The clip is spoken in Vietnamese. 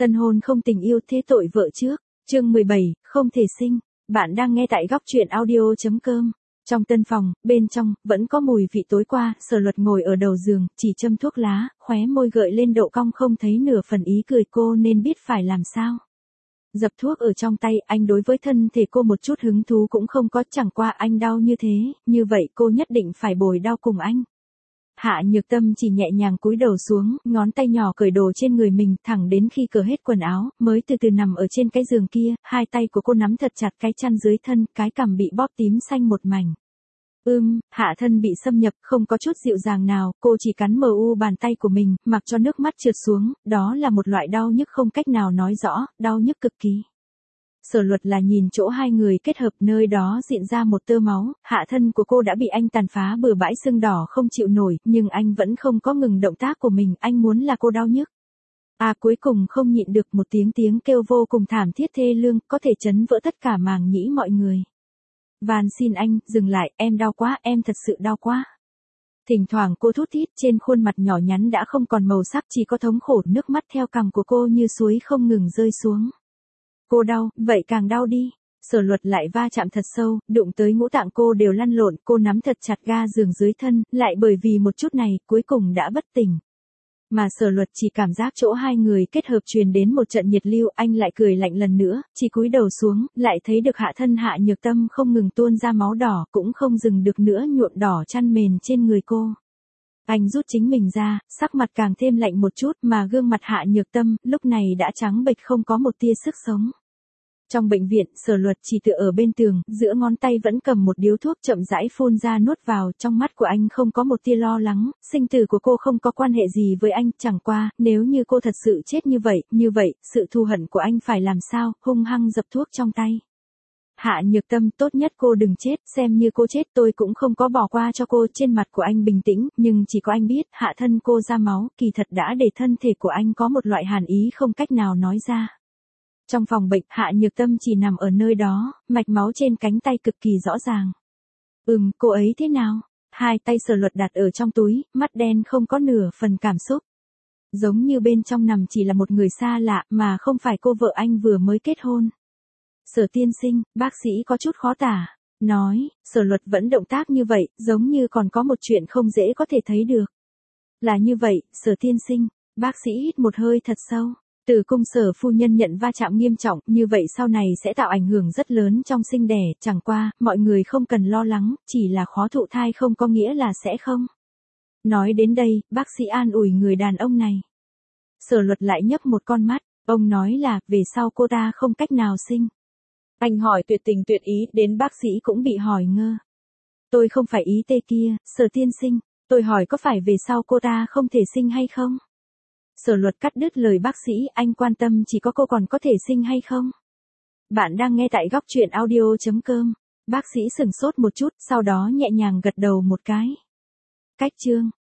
Tân hôn không tình yêu thế tội vợ trước. Chương 17, không thể sinh. Bạn đang nghe tại góc truyện audio.com. Trong tân phòng, bên trong, vẫn có mùi vị tối qua, Sở Luật ngồi ở đầu giường, chỉ châm thuốc lá, khóe môi gợi lên độ cong không thấy nửa phần ý cười cô nên biết phải làm sao. Dập thuốc ở trong tay, anh đối với thân thể cô một chút hứng thú cũng không có, chẳng qua anh đau như thế, như vậy cô nhất định phải bồi đau cùng anh. Hạ Nhược Tâm chỉ nhẹ nhàng cúi đầu xuống, ngón tay nhỏ cởi đồ trên người mình, thẳng đến khi cởi hết quần áo, mới từ từ nằm ở trên cái giường kia, hai tay của cô nắm thật chặt cái chăn dưới thân, cái cằm bị bóp tím xanh một mảnh. Hạ thân bị xâm nhập, không có chút dịu dàng nào, cô chỉ cắn mờ u bàn tay của mình, mặc cho nước mắt trượt xuống, đó là một loại đau nhức không cách nào nói rõ, đau nhức cực kỳ. Sở Luật là nhìn chỗ hai người kết hợp, nơi đó diễn ra một tơ máu, hạ thân của cô đã bị anh tàn phá bừa bãi sưng đỏ không chịu nổi, nhưng anh vẫn không có ngừng động tác của mình, anh muốn là cô đau nhức. Cuối cùng không nhịn được một tiếng kêu vô cùng thảm thiết thê lương, có thể chấn vỡ tất cả màng nhĩ mọi người. Van xin anh, dừng lại, em đau quá, em thật sự đau quá. Thỉnh thoảng cô thút thít, trên khuôn mặt nhỏ nhắn đã không còn màu sắc, chỉ có thống khổ, nước mắt theo cằm của cô như suối không ngừng rơi xuống. Cô đau, vậy càng đau đi. Sở Luật lại va chạm thật sâu, đụng tới ngũ tạng cô đều lăn lộn, cô nắm thật chặt ga giường dưới thân, lại bởi vì một chút này, cuối cùng đã bất tỉnh. Mà Sở Luật chỉ cảm giác chỗ hai người kết hợp truyền đến một trận nhiệt lưu, anh lại cười lạnh lần nữa, chỉ cúi đầu xuống, lại thấy được hạ thân Hạ Nhược Tâm không ngừng tuôn ra máu đỏ, cũng không dừng được nữa nhuộm đỏ chăn mền trên người cô. Anh rút chính mình ra, sắc mặt càng thêm lạnh một chút, mà gương mặt Hạ Nhược Tâm, lúc này đã trắng bệch không có một tia sức sống. Trong bệnh viện, Sở Luật chỉ tựa ở bên tường, giữa ngón tay vẫn cầm một điếu thuốc chậm rãi phun ra nuốt vào, trong mắt của anh không có một tia lo lắng, sinh tử của cô không có quan hệ gì với anh, chẳng qua, nếu như cô thật sự chết như vậy, sự thù hận của anh phải làm sao, hung hăng dập thuốc trong tay. Hạ Nhược Tâm, tốt nhất cô đừng chết, xem như cô chết tôi cũng không có bỏ qua cho cô, trên mặt của anh bình tĩnh, nhưng chỉ có anh biết, hạ thân cô ra máu, kỳ thật đã để thân thể của anh có một loại hàn ý không cách nào nói ra. Trong phòng bệnh, Hạ Nhược Tâm chỉ nằm ở nơi đó, mạch máu trên cánh tay cực kỳ rõ ràng. Cô ấy thế nào? Hai tay Sở Luật đặt ở trong túi, mắt đen không có nửa phần cảm xúc. Giống như bên trong nằm chỉ là một người xa lạ, mà không phải cô vợ anh vừa mới kết hôn. Sở tiên sinh, bác sĩ có chút khó tả. Nói, Sở Luật vẫn động tác như vậy, giống như còn có một chuyện không dễ có thể thấy được. Là như vậy, Sở tiên sinh, bác sĩ hít một hơi thật sâu. Tử cung Sở phu nhân nhận va chạm nghiêm trọng, như vậy sau này sẽ tạo ảnh hưởng rất lớn trong sinh đẻ, chẳng qua, mọi người không cần lo lắng, chỉ là khó thụ thai không có nghĩa là sẽ không. Nói đến đây, bác sĩ an ủi người đàn ông này. Sở Luật lại nhấp một con mắt, ông nói là, về sau cô ta không cách nào sinh. Anh hỏi tuyệt tình tuyệt ý, đến bác sĩ cũng bị hỏi ngơ. Tôi không phải ý tê kia, Sở tiên sinh, tôi hỏi có phải về sau cô ta không thể sinh hay không? Sở Luật cắt đứt lời bác sĩ, anh quan tâm chỉ có cô còn có thể sinh hay không? Bạn đang nghe tại góc truyện audio.com. Bác sĩ sửng sốt một chút, sau đó nhẹ nhàng gật đầu một cái. Cách chương.